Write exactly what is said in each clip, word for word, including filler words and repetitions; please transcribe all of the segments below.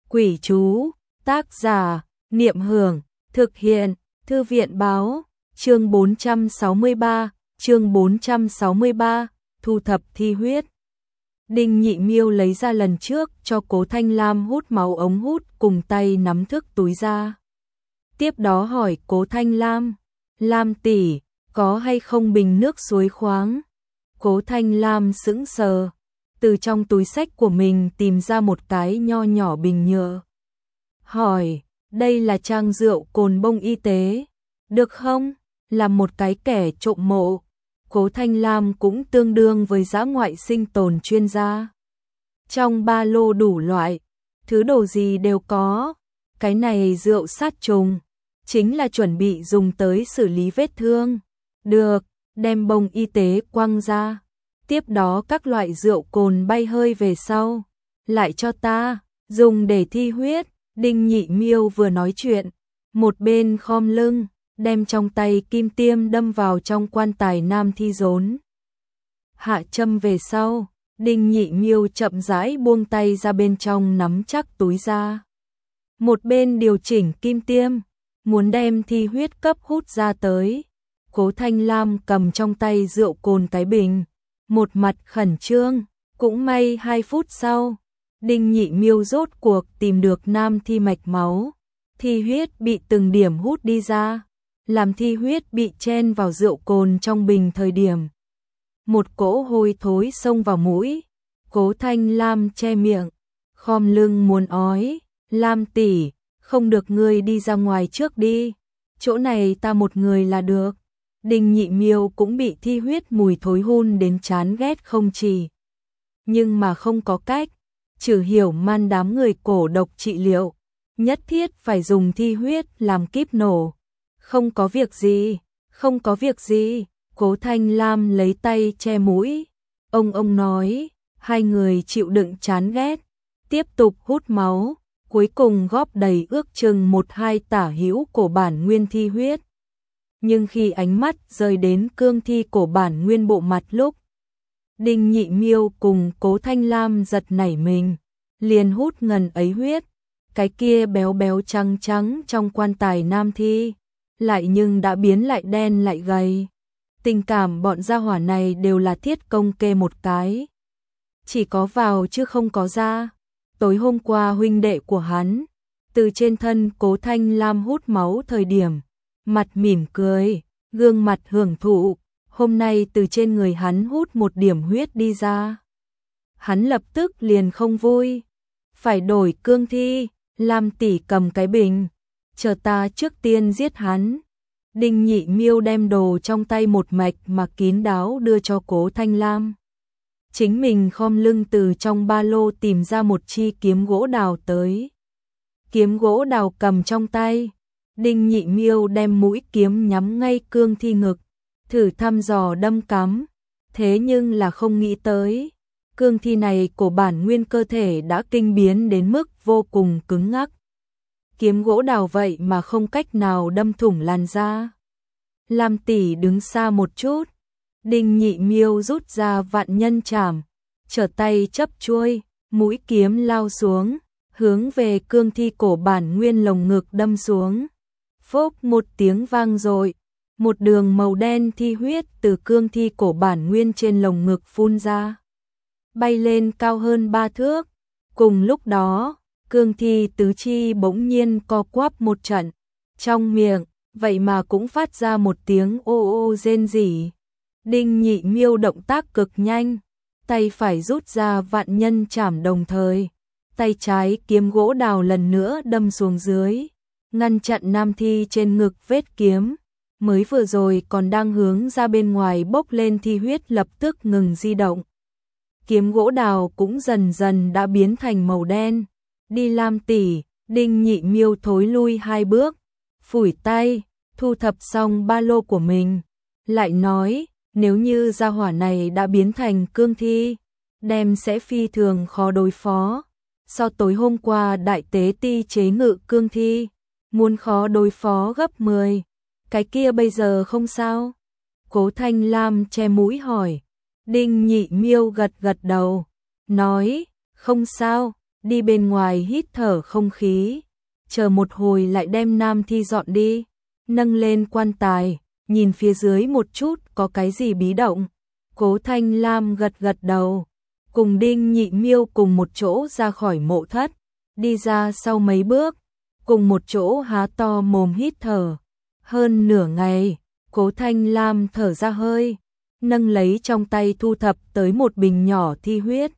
Quỷ chú, tác giả, Niệm Hưởng, thực hiện, Thư viện Báo, chương bốn trăm sáu mươi ba, chương bốn trăm sáu mươi ba, thu thập thi huyết. Đinh Nhị Miêu lấy ra lần trước cho Cố Thanh Lam hút máu ống hút cùng tay nắm thước túi ra. Tiếp đó hỏi Cố Thanh Lam, Lam tỷ, có hay không bình nước suối khoáng? Cố Thanh Lam sững sờ, từ trong túi xách của mình tìm ra một cái nho nhỏ bình nhựa. Hỏi, đây là trang rượu cồn bông y tế, được không? Là một cái kẻ trộm mộ. Cố Thanh Lam cũng tương đương với dã ngoại sinh tồn chuyên gia. Trong ba lô đủ loại, thứ đồ gì đều có. Cái này rượu sát trùng, chính là chuẩn bị dùng tới xử lý vết thương. Được, đem bông y tế quăng ra. Tiếp đó các loại rượu cồn bay hơi về sau. Lại cho ta, dùng để thi huyết. Đinh Nhị Miêu vừa nói chuyện, một bên khom lưng, đem trong tay kim tiêm đâm vào trong quan tài nam thi rốn. Hạ châm về sau, Đinh Nhị Miêu chậm rãi buông tay ra bên trong nắm chắc túi ra. Một bên điều chỉnh kim tiêm, muốn đem thi huyết cấp hút ra tới. Cố Thanh Lam cầm trong tay rượu cồn cái bình, một mặt khẩn trương, cũng may hai phút sau. Đinh Nhị Miêu rốt cuộc tìm được nam thi mạch máu, thi huyết bị từng điểm hút đi ra, làm thi huyết bị chen vào rượu cồn trong bình thời điểm. Một cỗ hôi thối xông vào mũi, Cố Thanh Lam che miệng, khom lưng muốn ói, Lam tỷ, không được ngươi đi ra ngoài trước đi, chỗ này ta một người là được. Đinh Nhị Miêu cũng bị thi huyết mùi thối hun đến chán ghét không chỉ. Nhưng mà không có cách. Trừ hiểu man đám người cổ độc trị liệu, nhất thiết phải dùng thi huyết làm kíp nổ. Không có việc gì, không có việc gì, Cố Thanh Lam lấy tay che mũi. Ông ông nói, hai người chịu đựng chán ghét, tiếp tục hút máu, cuối cùng góp đầy ước chừng một hai tả hữu cổ bản nguyên thi huyết. Nhưng khi ánh mắt rơi đến cương thi cổ bản nguyên bộ mặt lúc, Đinh Nhị Miêu cùng Cố Thanh Lam giật nảy mình, liền hút ngần ấy huyết, cái kia béo béo trắng trắng trong quan tài nam thi, lại nhưng đã biến lại đen lại gầy. Tình cảm bọn gia hỏa này đều là thiết công kê một cái. Chỉ có vào chứ không có ra. Tối hôm qua huynh đệ của hắn, từ trên thân Cố Thanh Lam hút máu thời điểm, mặt mỉm cười, gương mặt hưởng thụ. Hôm nay từ trên người hắn hút một điểm huyết đi ra. Hắn lập tức liền không vui. Phải đổi cương thi, Lam tỷ cầm cái bình, chờ ta trước tiên giết hắn. Đinh Nhị Miêu đem đồ trong tay một mạch mà kín đáo đưa cho Cố Thanh Lam. Chính mình khom lưng từ trong ba lô tìm ra một chi kiếm gỗ đào tới. Kiếm gỗ đào cầm trong tay, Đinh Nhị Miêu đem mũi kiếm nhắm ngay cương thi ngực, thử thăm dò đâm cắm, thế nhưng là không nghĩ tới. Cương thi này cổ bản nguyên cơ thể đã kinh biến đến mức vô cùng cứng ngắc. Kiếm gỗ đào vậy mà không cách nào đâm thủng làn da. Lam tỷ đứng xa một chút, Đinh Nhị Miêu rút ra vạn nhân trảm, trở tay chấp chuôi, mũi kiếm lao xuống, hướng về cương thi cổ bản nguyên lồng ngực đâm xuống. Phốc một tiếng vang dội. Một đường màu đen thi huyết từ cương thi cổ bản nguyên trên lồng ngực phun ra, bay lên cao hơn ba thước. Cùng lúc đó, cương thi tứ chi bỗng nhiên co quắp một trận, trong miệng, vậy mà cũng phát ra một tiếng ô ô rên rỉ. Đinh Nhị Miêu động tác cực nhanh, tay phải rút ra vạn nhân trảm đồng thời, tay trái kiếm gỗ đào lần nữa đâm xuống dưới, ngăn chặn nam thi trên ngực vết kiếm. Mới vừa rồi còn đang hướng ra bên ngoài bốc lên thi huyết lập tức ngừng di động. Kiếm gỗ đào cũng dần dần đã biến thành màu đen. Đi Lam tỷ, Đinh Nhị Miêu thối lui hai bước, phủi tay, thu thập xong ba lô của mình. Lại nói, nếu như gia hỏa này đã biến thành cương thi, đem sẽ phi thường khó đối phó. So tối hôm qua đại tế ti chế ngự cương thi, muốn khó đối phó gấp mười. Cái kia bây giờ không sao? Cố Thanh Lam che mũi hỏi. Đinh Nhị Miêu gật gật đầu, nói, không sao, đi bên ngoài hít thở không khí, chờ một hồi lại đem nam thi dọn đi, nâng lên quan tài, nhìn phía dưới một chút có cái gì bí động. Cố Thanh Lam gật gật đầu, cùng Đinh Nhị Miêu cùng một chỗ ra khỏi mộ thất, đi ra sau mấy bước, cùng một chỗ há to mồm hít thở. Hơn nửa ngày, Cố Thanh Lam thở ra hơi, nâng lấy trong tay thu thập tới một bình nhỏ thi huyết.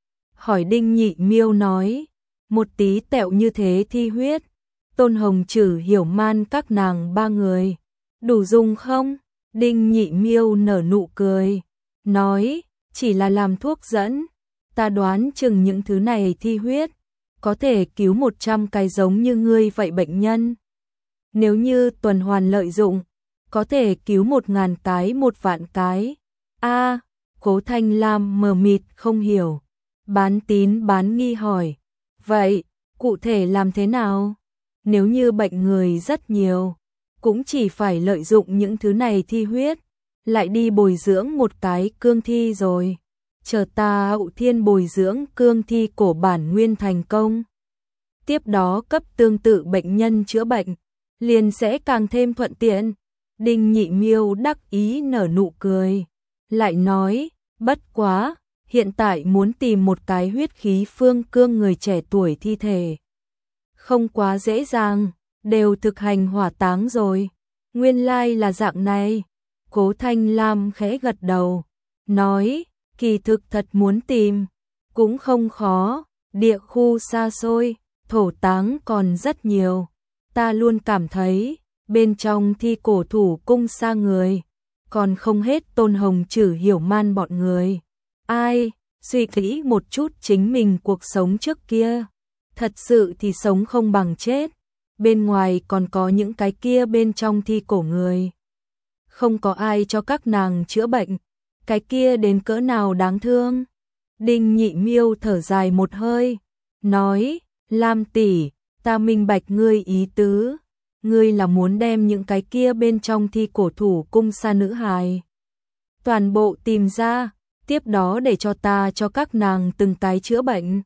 Hỏi Đinh Nhị Miêu nói, một tí tẹo như thế thi huyết, Tôn Hồng Trử Hiểu Man các nàng ba người, đủ dùng không? Đinh Nhị Miêu nở nụ cười, nói, chỉ là làm thuốc dẫn, ta đoán chừng những thứ này thi huyết, có thể cứu một trăm cái giống như ngươi vậy bệnh nhân. Nếu như tuần hoàn lợi dụng, có thể cứu một ngàn cái một vạn cái. A, Cố Thanh Lam mờ mịt không hiểu, bán tín bán nghi hỏi, vậy, cụ thể làm thế nào? Nếu như bệnh người rất nhiều, cũng chỉ phải lợi dụng những thứ này thi huyết, lại đi bồi dưỡng một cái cương thi rồi. Chờ ta Hậu Thiên bồi dưỡng cương thi cổ bản nguyên thành công. Tiếp đó cấp tương tự bệnh nhân chữa bệnh, liền sẽ càng thêm thuận tiện. Đinh Nhị Miêu đắc ý nở nụ cười, lại nói, bất quá, hiện tại muốn tìm một cái huyết khí phương cương người trẻ tuổi thi thể. Không quá dễ dàng, đều thực hành hỏa táng rồi. Nguyên lai là dạng này. Cố Thanh Lam khẽ gật đầu, nói, kỳ thực thật muốn tìm, cũng không khó, địa khu xa xôi, thổ táng còn rất nhiều. Ta luôn cảm thấy, bên trong thi cổ thủ cung xa người, còn không hết Tôn Hồng Trử Hiểu Man bọn người. Ai, suy nghĩ một chút chính mình cuộc sống trước kia, thật sự thì sống không bằng chết, bên ngoài còn có những cái kia bên trong thi cổ người. Không có ai cho các nàng chữa bệnh, cái kia đến cỡ nào đáng thương. Đinh Nhị Miêu thở dài một hơi, nói, Lam tỷ, ta minh bạch ngươi ý tứ, ngươi là muốn đem những cái kia bên trong thi cổ thủ cung sa nữ hài toàn bộ tìm ra, tiếp đó để cho ta cho các nàng từng cái chữa bệnh.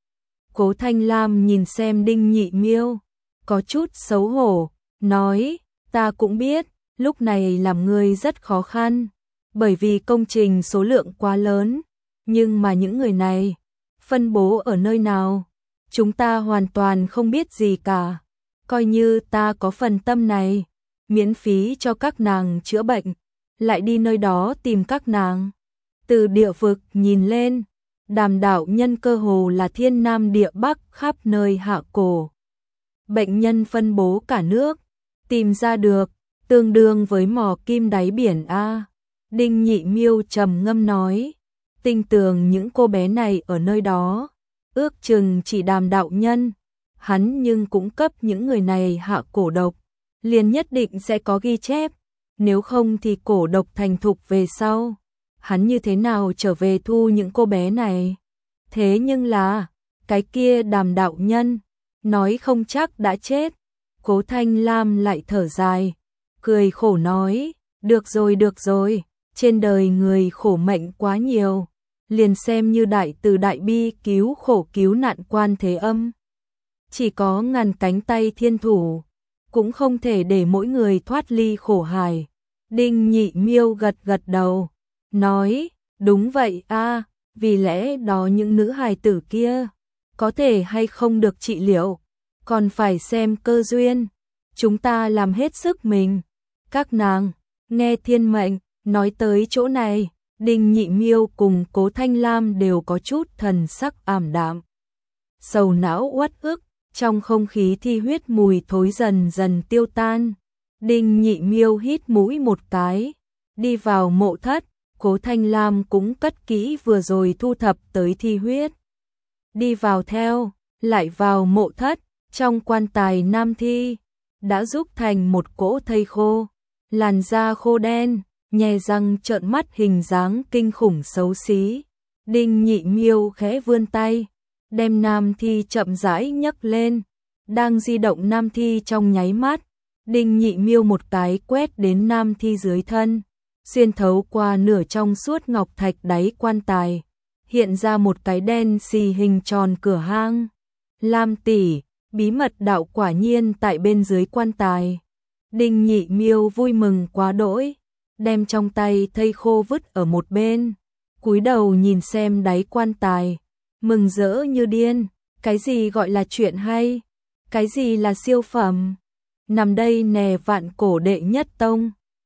Cố Thanh Lam nhìn xem Đinh Nhị Miêu, có chút xấu hổ, nói, ta cũng biết, lúc này làm ngươi rất khó khăn, bởi vì công trình số lượng quá lớn, nhưng mà những người này, phân bố ở nơi nào, chúng ta hoàn toàn không biết gì cả. Coi như ta có phần tâm này, miễn phí cho các nàng chữa bệnh, lại đi nơi đó tìm các nàng. Từ địa vực nhìn lên, Đàm đạo nhân cơ hồ là thiên nam địa bắc khắp nơi hạ cổ. Bệnh nhân phân bố cả nước, tìm ra được, tương đương với mò kim đáy biển A. Đinh Nhị Miêu trầm ngâm nói, tin tưởng những cô bé này ở nơi đó, ước chừng chỉ Đàm đạo nhân, hắn nhưng cũng cấp những người này hạ cổ độc, liền nhất định sẽ có ghi chép, nếu không thì cổ độc thành thục về sau, hắn như thế nào trở về thu những cô bé này. Thế nhưng là, cái kia Đàm đạo nhân, nói không chắc đã chết. Cố Thanh Lam lại thở dài, cười khổ nói, được rồi được rồi, trên đời người khổ mệnh quá nhiều, liền xem như đại từ đại bi cứu khổ cứu nạn Quan Thế Âm. Chỉ có ngàn cánh tay thiên thủ, cũng không thể để mỗi người thoát ly khổ hải. Đinh Nhị Miêu gật gật đầu, nói, đúng vậy a, vì lẽ đó những nữ hài tử kia, có thể hay không được trị liệu, còn phải xem cơ duyên, chúng ta làm hết sức mình. Các nàng, nghe thiên mệnh, nói tới chỗ này, Đinh Nhị Miêu cùng Cố Thanh Lam đều có chút thần sắc ảm đạm. Sầu não uất ức, trong không khí thi huyết mùi thối dần dần tiêu tan. Đinh Nhị Miêu hít mũi một cái, đi vào mộ thất, Cố Thanh Lam cũng cất kỹ vừa rồi thu thập tới thi huyết. Đi vào theo, lại vào mộ thất, trong quan tài nam thi, đã rút thành một cỗ thây khô, làn da khô đen, nhè răng trợn mắt hình dáng kinh khủng xấu xí. Đinh Nhị Miêu khẽ vươn tay, đem nam thi chậm rãi nhấc lên, đang di động nam thi trong nháy mắt, Đinh Nhị Miêu một cái quét đến nam thi dưới thân, xuyên thấu qua nửa trong suốt ngọc thạch đáy quan tài, hiện ra một cái đen xì hình tròn cửa hang. Lam tỷ, bí mật đạo quả nhiên tại bên dưới quan tài. Đinh Nhị Miêu vui mừng quá đỗi, đem trong tay thây khô vứt ở một bên, cúi đầu nhìn xem đáy quan tài, mừng rỡ như điên. Cái gì gọi là chuyện hay? Cái gì là siêu phẩm? Nằm đây nè, vạn cổ đệ nhất tông.